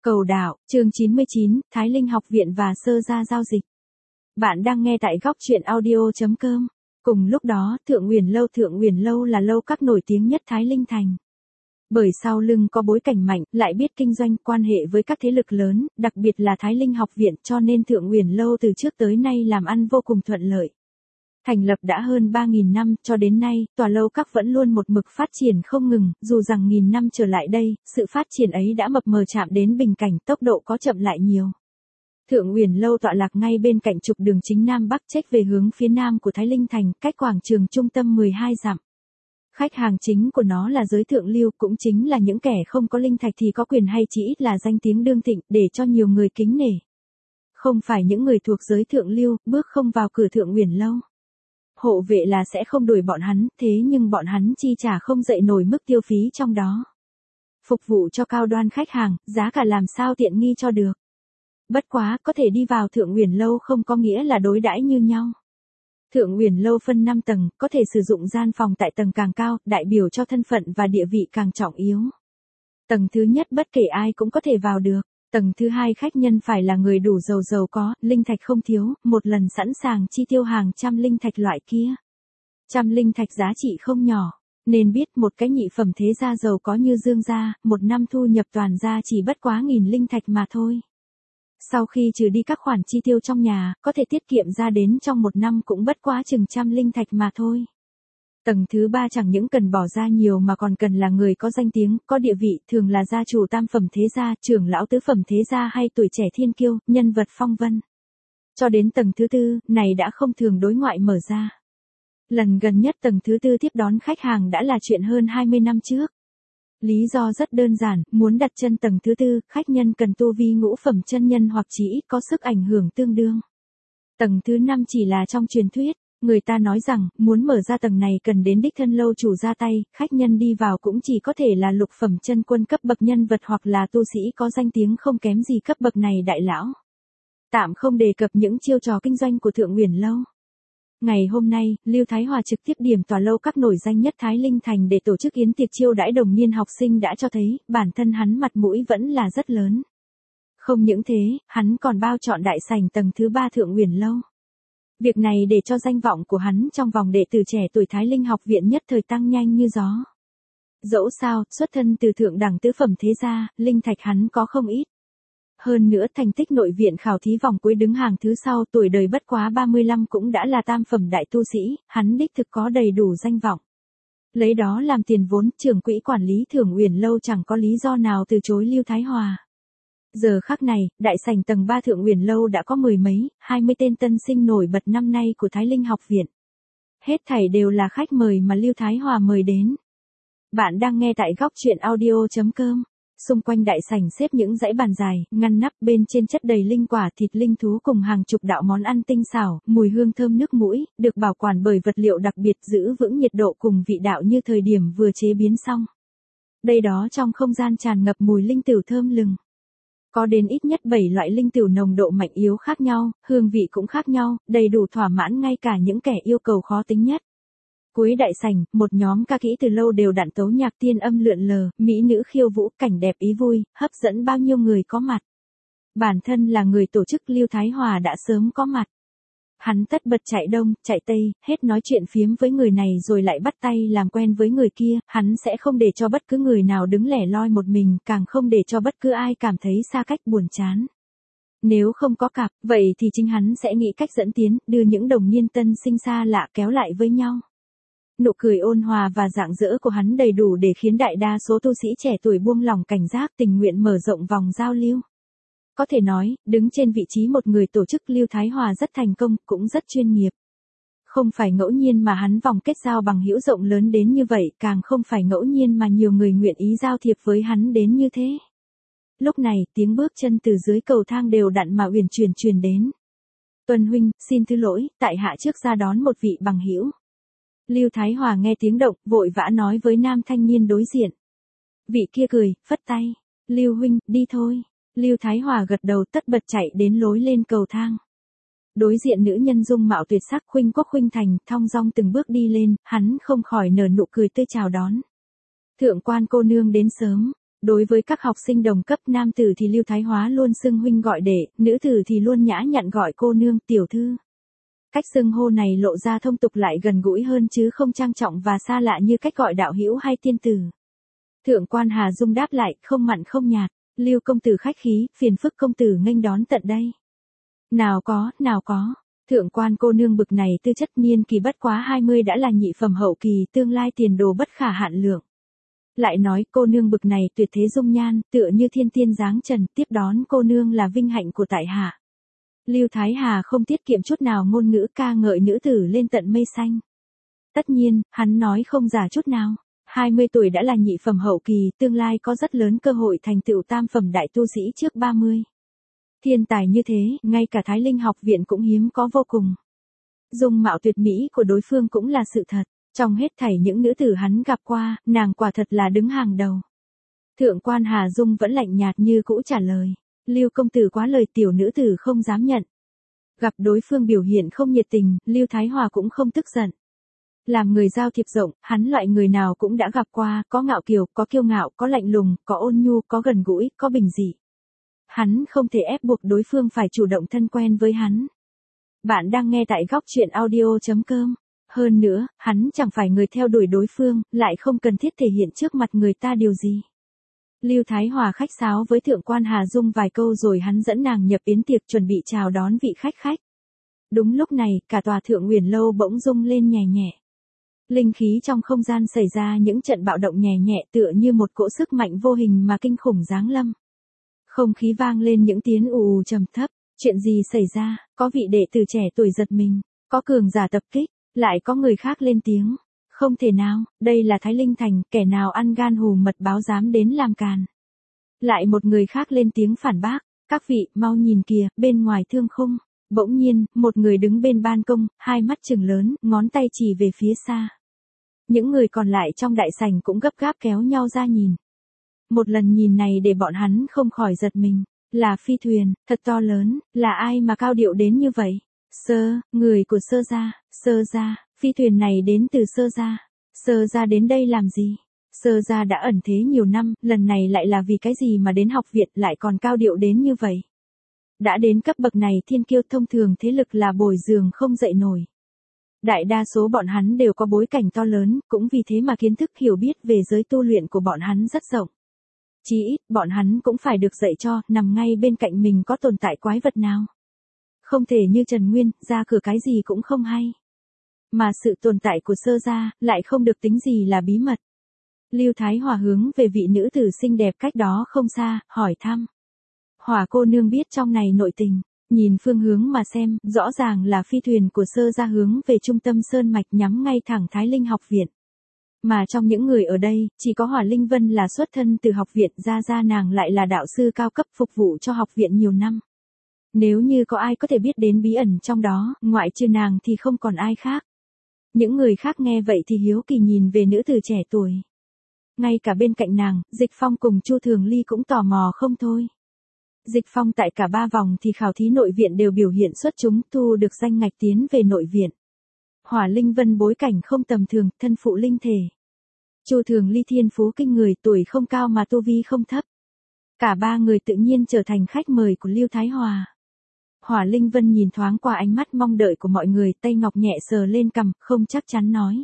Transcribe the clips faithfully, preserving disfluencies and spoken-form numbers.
Cầu đạo, chương chín mươi chín, Thái Linh học viện và sơ gia giao dịch. Bạn đang nghe tại góc truyện audio chấm com. Cùng lúc đó, Thượng Uyển Lâu Thượng Uyển Lâu là lâu các nổi tiếng nhất Thái Linh Thành. Bởi sau lưng có bối cảnh mạnh, lại biết kinh doanh quan hệ với các thế lực lớn, đặc biệt là Thái Linh học viện, cho nên Thượng Uyển Lâu từ trước tới nay làm ăn vô cùng thuận lợi. Thành lập đã hơn ba nghìn năm, cho đến nay, tòa lâu các vẫn luôn một mực phát triển không ngừng, dù rằng nghìn năm trở lại đây, sự phát triển ấy đã mập mờ chạm đến bình cảnh, tốc độ có chậm lại nhiều. Thượng Uyển Lâu tọa lạc ngay bên cạnh trục đường chính Nam Bắc chếch về hướng phía nam của Thái Linh Thành, cách quảng trường trung tâm mười hai dặm. Khách hàng chính của nó là giới thượng lưu, cũng chính là những kẻ không có linh thạch thì có quyền hay chỉ ít là danh tiếng đương thịnh, để cho nhiều người kính nể. Không phải những người thuộc giới thượng lưu, bước không vào cửa Thượng Uyển Lâu. Hộ vệ là sẽ không đuổi bọn hắn, thế nhưng bọn hắn chi trả không dậy nổi mức tiêu phí trong đó. Phục vụ cho cao đoan khách hàng, giá cả làm sao tiện nghi cho được. Bất quá, có thể đi vào Thượng Uyển Lâu không có nghĩa là đối đãi như nhau. Thượng Uyển Lâu phân năm tầng, có thể sử dụng gian phòng tại tầng càng cao, đại biểu cho thân phận và địa vị càng trọng yếu. Tầng thứ nhất bất kể ai cũng có thể vào được. Tầng thứ hai khách nhân phải là người đủ giàu giàu có, linh thạch không thiếu, một lần sẵn sàng chi tiêu hàng trăm linh thạch loại kia. Trăm linh thạch giá trị không nhỏ, nên biết một cái nhị phẩm thế gia giàu có như Dương gia, một năm thu nhập toàn gia chỉ bất quá nghìn linh thạch mà thôi. Sau khi trừ đi các khoản chi tiêu trong nhà, có thể tiết kiệm ra đến trong một năm cũng bất quá chừng trăm linh thạch mà thôi. Tầng thứ ba chẳng những cần bỏ ra nhiều mà còn cần là người có danh tiếng, có địa vị, thường là gia chủ tam phẩm thế gia, trưởng lão tứ phẩm thế gia hay tuổi trẻ thiên kiêu, nhân vật phong vân. Cho đến tầng thứ tư, này đã không thường đối ngoại mở ra. Lần gần nhất tầng thứ tư tiếp đón khách hàng đã là chuyện hơn hai mươi năm trước. Lý do rất đơn giản, muốn đặt chân tầng thứ tư, khách nhân cần tu vi ngũ phẩm chân nhân hoặc chỉ ít có sức ảnh hưởng tương đương. Tầng thứ năm chỉ là trong truyền thuyết. Người ta nói rằng, muốn mở ra tầng này cần đến đích thân lâu chủ ra tay, khách nhân đi vào cũng chỉ có thể là lục phẩm chân quân cấp bậc nhân vật hoặc là tu sĩ có danh tiếng không kém gì cấp bậc này đại lão. Tạm không đề cập những chiêu trò kinh doanh của Thượng Uyển Lâu. Ngày hôm nay, Lưu Thái Hòa trực tiếp điểm tòa lâu các nổi danh nhất Thái Linh Thành để tổ chức yến tiệc chiêu đãi đồng niên học sinh đã cho thấy, bản thân hắn mặt mũi vẫn là rất lớn. Không những thế, hắn còn bao trọn đại sảnh tầng thứ ba Thượng Uyển Lâu. Việc này để cho danh vọng của hắn trong vòng đệ tử trẻ tuổi Thái Linh học viện nhất thời tăng nhanh như gió. Dẫu sao, xuất thân từ thượng đẳng tứ phẩm thế gia, linh thạch hắn có không ít. Hơn nữa thành tích nội viện khảo thí vòng cuối đứng hàng thứ sau, tuổi đời bất quá ba mươi lăm cũng đã là tam phẩm đại tu sĩ, hắn đích thực có đầy đủ danh vọng. Lấy đó làm tiền vốn, trưởng quỹ quản lý Thượng Uyển Lâu chẳng có lý do nào từ chối Lưu Thái Hòa. Giờ khắc này, đại sảnh tầng ba Thượng Uyển Lâu đã có mười mấy, hai mươi tên tân sinh nổi bật năm nay của Thái Linh học viện. Hết thảy đều là khách mời mà Lưu Thái Hòa mời đến. Bạn đang nghe tại góc truyện audio chấm com. Xung quanh đại sảnh xếp những dãy bàn dài, ngăn nắp, bên trên chất đầy linh quả, thịt linh thú cùng hàng chục đạo món ăn tinh xảo, mùi hương thơm nước mũi, được bảo quản bởi vật liệu đặc biệt giữ vững nhiệt độ cùng vị đạo như thời điểm vừa chế biến xong. Đây đó trong không gian tràn ngập mùi linh tửu thơm lừng. Có đến ít nhất bảy loại linh tửu nồng độ mạnh yếu khác nhau, hương vị cũng khác nhau, đầy đủ thỏa mãn ngay cả những kẻ yêu cầu khó tính nhất. Cuối đại sảnh, một nhóm ca kỹ từ lâu đều đặn tấu nhạc tiên âm lượn lờ, mỹ nữ khiêu vũ, cảnh đẹp ý vui, hấp dẫn bao nhiêu người có mặt. Bản thân là người tổ chức Lưu Thái Hòa đã sớm có mặt. Hắn tất bật chạy đông, chạy tây, hết nói chuyện phiếm với người này rồi lại bắt tay làm quen với người kia, hắn sẽ không để cho bất cứ người nào đứng lẻ loi một mình, càng không để cho bất cứ ai cảm thấy xa cách buồn chán. Nếu không có cặp, vậy thì chính hắn sẽ nghĩ cách dẫn tiến, đưa những đồng niên tân sinh xa lạ kéo lại với nhau. Nụ cười ôn hòa và rạng rỡ của hắn đầy đủ để khiến đại đa số tu sĩ trẻ tuổi buông lỏng cảnh giác, tình nguyện mở rộng vòng giao lưu. Có thể nói, đứng trên vị trí một người tổ chức Lưu Thái Hòa rất thành công, cũng rất chuyên nghiệp. Không phải ngẫu nhiên mà hắn vòng kết giao bằng hữu rộng lớn đến như vậy, càng không phải ngẫu nhiên mà nhiều người nguyện ý giao thiệp với hắn đến như thế. Lúc này, tiếng bước chân từ dưới cầu thang đều đặn mà uyển chuyển truyền đến. Tuân huynh, xin thứ lỗi, tại hạ trước ra đón một vị bằng hữu. Lưu Thái Hòa nghe tiếng động, vội vã nói với nam thanh niên đối diện. Vị kia cười, phất tay. Lưu huynh, đi thôi. Lưu Thái Hòa gật đầu tất bật chạy đến lối lên cầu thang. Đối diện nữ nhân dung mạo tuyệt sắc khuynh quốc khuynh thành, thong dong từng bước đi lên, hắn không khỏi nở nụ cười tươi chào đón. Thượng quan cô nương đến sớm. Đối với các học sinh đồng cấp nam tử thì Lưu Thái Hóa luôn xưng huynh gọi đệ, nữ tử thì luôn nhã nhặn gọi cô nương, tiểu thư. Cách xưng hô này lộ ra thông tục lại gần gũi hơn chứ không trang trọng và xa lạ như cách gọi đạo hữu hay tiên tử. Thượng quan Hà Dung đáp lại, không mặn không nhạt, Lưu công tử khách khí, phiền phức công tử nghênh đón tận đây. Nào có, nào có, thượng quan cô nương bực này tư chất niên kỳ bất quá hai mươi đã là nhị phẩm hậu kỳ, tương lai tiền đồ bất khả hạn lượng. Lại nói cô nương bực này tuyệt thế dung nhan, tựa như thiên tiên dáng trần, tiếp đón cô nương là vinh hạnh của tại hạ. Lưu Thái Hà không tiết kiệm chút nào ngôn ngữ ca ngợi nữ tử lên tận mây xanh. Tất nhiên, hắn nói không giả chút nào. hai mươi tuổi đã là nhị phẩm hậu kỳ, tương lai có rất lớn cơ hội thành tựu tam phẩm đại tu sĩ trước ba mươi. Thiên tài như thế, ngay cả Thái Linh học viện cũng hiếm có vô cùng. Dung mạo tuyệt mỹ của đối phương cũng là sự thật. Trong hết thảy những nữ tử hắn gặp qua, nàng quả thật là đứng hàng đầu. Thượng quan Hà Dung vẫn lạnh nhạt như cũ trả lời. Lưu công tử quá lời, tiểu nữ tử không dám nhận. Gặp đối phương biểu hiện không nhiệt tình, Lưu Thái Hòa cũng không tức giận. Làm người giao thiệp rộng, hắn loại người nào cũng đã gặp qua, có ngạo kiều, có kiêu ngạo, có lạnh lùng, có ôn nhu, có gần gũi, có bình dị. Hắn không thể ép buộc đối phương phải chủ động thân quen với hắn. Bạn đang nghe tại góc truyện audio chấm com. Hơn nữa, hắn chẳng phải người theo đuổi đối phương, lại không cần thiết thể hiện trước mặt người ta điều gì. Lưu Thái Hòa khách sáo với thượng quan Hà Dung vài câu rồi hắn dẫn nàng nhập yến tiệc chuẩn bị chào đón vị khách khách. Đúng lúc này, cả tòa Thượng Uyển lâu bỗng rung lên nhẹ nhẹ. Linh khí trong không gian xảy ra những trận bạo động nhẹ nhẹ tựa như một cỗ sức mạnh vô hình mà kinh khủng giáng lâm. Không khí vang lên những tiếng ù ù trầm thấp, chuyện gì xảy ra, có vị đệ tử trẻ tuổi giật mình, có cường giả tập kích, lại có người khác lên tiếng. Không thể nào, đây là Thái Linh Thành, kẻ nào ăn gan hùm mật báo dám đến làm càn. Lại một người khác lên tiếng phản bác, các vị, mau nhìn kìa, bên ngoài thương khung. Bỗng nhiên, một người đứng bên ban công, hai mắt trừng lớn, ngón tay chỉ về phía xa. Những người còn lại trong đại sảnh cũng gấp gáp kéo nhau ra nhìn. Một lần nhìn này để bọn hắn không khỏi giật mình. Là phi thuyền, thật to lớn, là ai mà cao điệu đến như vậy? Sơ, người của Sơ gia, Sơ gia, phi thuyền này đến từ Sơ gia. Sơ gia đến đây làm gì? Sơ gia đã ẩn thế nhiều năm, lần này lại là vì cái gì mà đến học viện lại còn cao điệu đến như vậy? Đã đến cấp bậc này thiên kiêu thông thường thế lực là bồi giường không dậy nổi. Đại đa số bọn hắn đều có bối cảnh to lớn, cũng vì thế mà kiến thức hiểu biết về giới tu luyện của bọn hắn rất rộng. Chí ít, bọn hắn cũng phải được dạy cho, nằm ngay bên cạnh mình có tồn tại quái vật nào. Không thể như Trần Nguyên, ra cửa cái gì cũng không hay. Mà sự tồn tại của Sơ gia, lại không được tính gì là bí mật. Lưu Thái Hòa hướng về vị nữ tử xinh đẹp cách đó không xa, hỏi thăm. Hỏa cô nương biết trong này nội tình, nhìn phương hướng mà xem, rõ ràng là phi thuyền của Sơ gia hướng về trung tâm sơn mạch nhắm ngay thẳng Thái Linh học viện. Mà trong những người ở đây, chỉ có Hỏa Linh Vân là xuất thân từ học viện, gia gia nàng lại là đạo sư cao cấp phục vụ cho học viện nhiều năm. Nếu như có ai có thể biết đến bí ẩn trong đó, ngoại trừ nàng thì không còn ai khác. Những người khác nghe vậy thì hiếu kỳ nhìn về nữ tử trẻ tuổi. Ngay cả bên cạnh nàng, Dịch Phong cùng Chu Thường Ly cũng tò mò không thôi. Dịch Phong tại cả ba vòng thì khảo thí nội viện đều biểu hiện xuất chúng, thu được danh ngạch tiến về nội viện. Hỏa Linh Vân bối cảnh không tầm thường, thân phụ linh thể. Chu Thường Ly thiên phú kinh người, tuổi không cao mà tu vi không thấp. Cả ba người tự nhiên trở thành khách mời của Lưu Thái Hòa. Hỏa Linh Vân nhìn thoáng qua ánh mắt mong đợi của mọi người, tay ngọc nhẹ sờ lên cằm, không chắc chắn nói.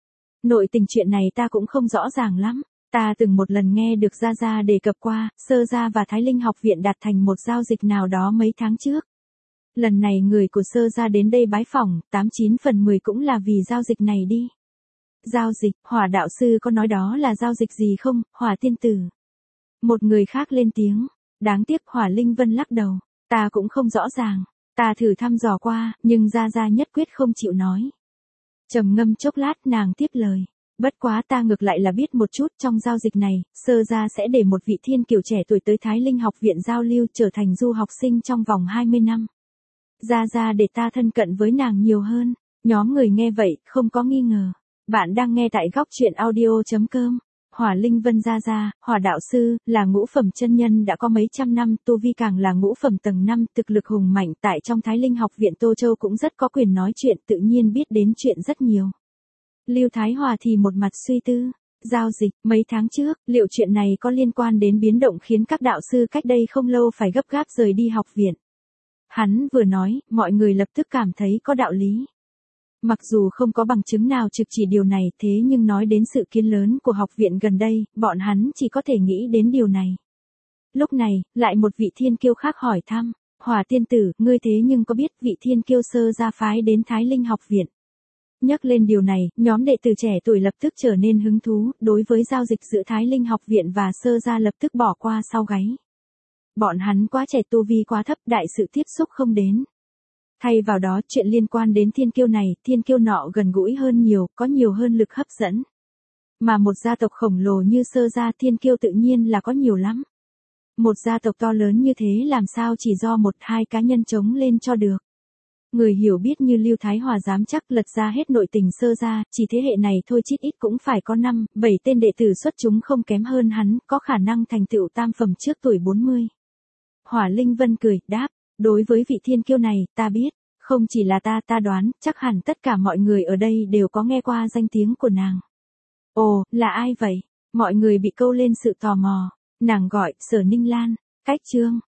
Nội tình chuyện này ta cũng không rõ ràng lắm. Ta từng một lần nghe được Gia Gia đề cập qua, Sơ Gia và Thái Linh học viện đạt thành một giao dịch nào đó mấy tháng trước. Lần này người của Sơ Gia đến đây bái phỏng, tám chín phần mười cũng là vì giao dịch này đi. Giao dịch, Hỏa đạo sư có nói đó là giao dịch gì không, Hỏa tiên tử? Một người khác lên tiếng, đáng tiếc Hỏa Linh Vân lắc đầu, ta cũng không rõ ràng, ta thử thăm dò qua, nhưng Gia Gia nhất quyết không chịu nói. Trầm ngâm chốc lát nàng tiếp lời. Bất quá ta ngược lại là biết một chút, trong giao dịch này, Sơ gia sẽ để một vị thiên kiều trẻ tuổi tới Thái Linh học viện giao lưu trở thành du học sinh trong vòng hai mươi năm. Gia Gia để ta thân cận với nàng nhiều hơn. Nhóm người nghe vậy, không có nghi ngờ. Bạn đang nghe tại góc truyện audio chấm com. Hỏa Linh Vân Gia Gia, Hỏa đạo sư, là ngũ phẩm chân nhân đã có mấy trăm năm, tu vi càng là ngũ phẩm tầng năm, thực lực hùng mạnh tại trong Thái Linh học viện Tô Châu cũng rất có quyền nói chuyện, tự nhiên biết đến chuyện rất nhiều. Lưu Thái Hòa thì một mặt suy tư, Giao dịch, mấy tháng trước, liệu chuyện này có liên quan đến biến động khiến các đạo sư cách đây không lâu phải gấp gáp rời đi học viện? Hắn vừa nói, mọi người lập tức cảm thấy có đạo lý. Mặc dù không có bằng chứng nào trực chỉ điều này, thế nhưng nói đến sự kiến lớn của học viện gần đây, bọn hắn chỉ có thể nghĩ đến điều này. Lúc này, lại một vị thiên kiêu khác hỏi thăm, Hỏa tiên tử, ngươi thế nhưng có biết vị thiên kiêu sơ gia phái đến Thái Linh học viện? Nhắc lên điều này, nhóm đệ tử trẻ tuổi lập tức trở nên hứng thú, đối với giao dịch giữa Thái Linh học viện và sơ gia lập tức bỏ qua sau gáy. Bọn hắn quá trẻ, tu vi quá thấp, đại sự tiếp xúc không đến. Thay vào đó, chuyện liên quan đến thiên kiêu này, thiên kiêu nọ gần gũi hơn nhiều, có nhiều hơn lực hấp dẫn. Mà một gia tộc khổng lồ như sơ gia, thiên kiêu tự nhiên là có nhiều lắm. Một gia tộc to lớn như thế làm sao chỉ do một hai cá nhân chống lên cho được. Người hiểu biết như Lưu Thái Hòa dám chắc lật ra hết nội tình sơ gia, chỉ thế hệ này thôi chít ít cũng phải có năm, bảy tên đệ tử xuất chúng không kém hơn hắn, có khả năng thành tựu tam phẩm trước tuổi bốn mươi. Hỏa Linh Vân cười, đáp, đối với vị thiên kiêu này, ta biết, không chỉ là ta, ta đoán, chắc hẳn tất cả mọi người ở đây đều có nghe qua danh tiếng của nàng. Ồ, là ai vậy? Mọi người bị câu lên sự tò mò. Nàng gọi, Sở Ninh Lan. Cách chương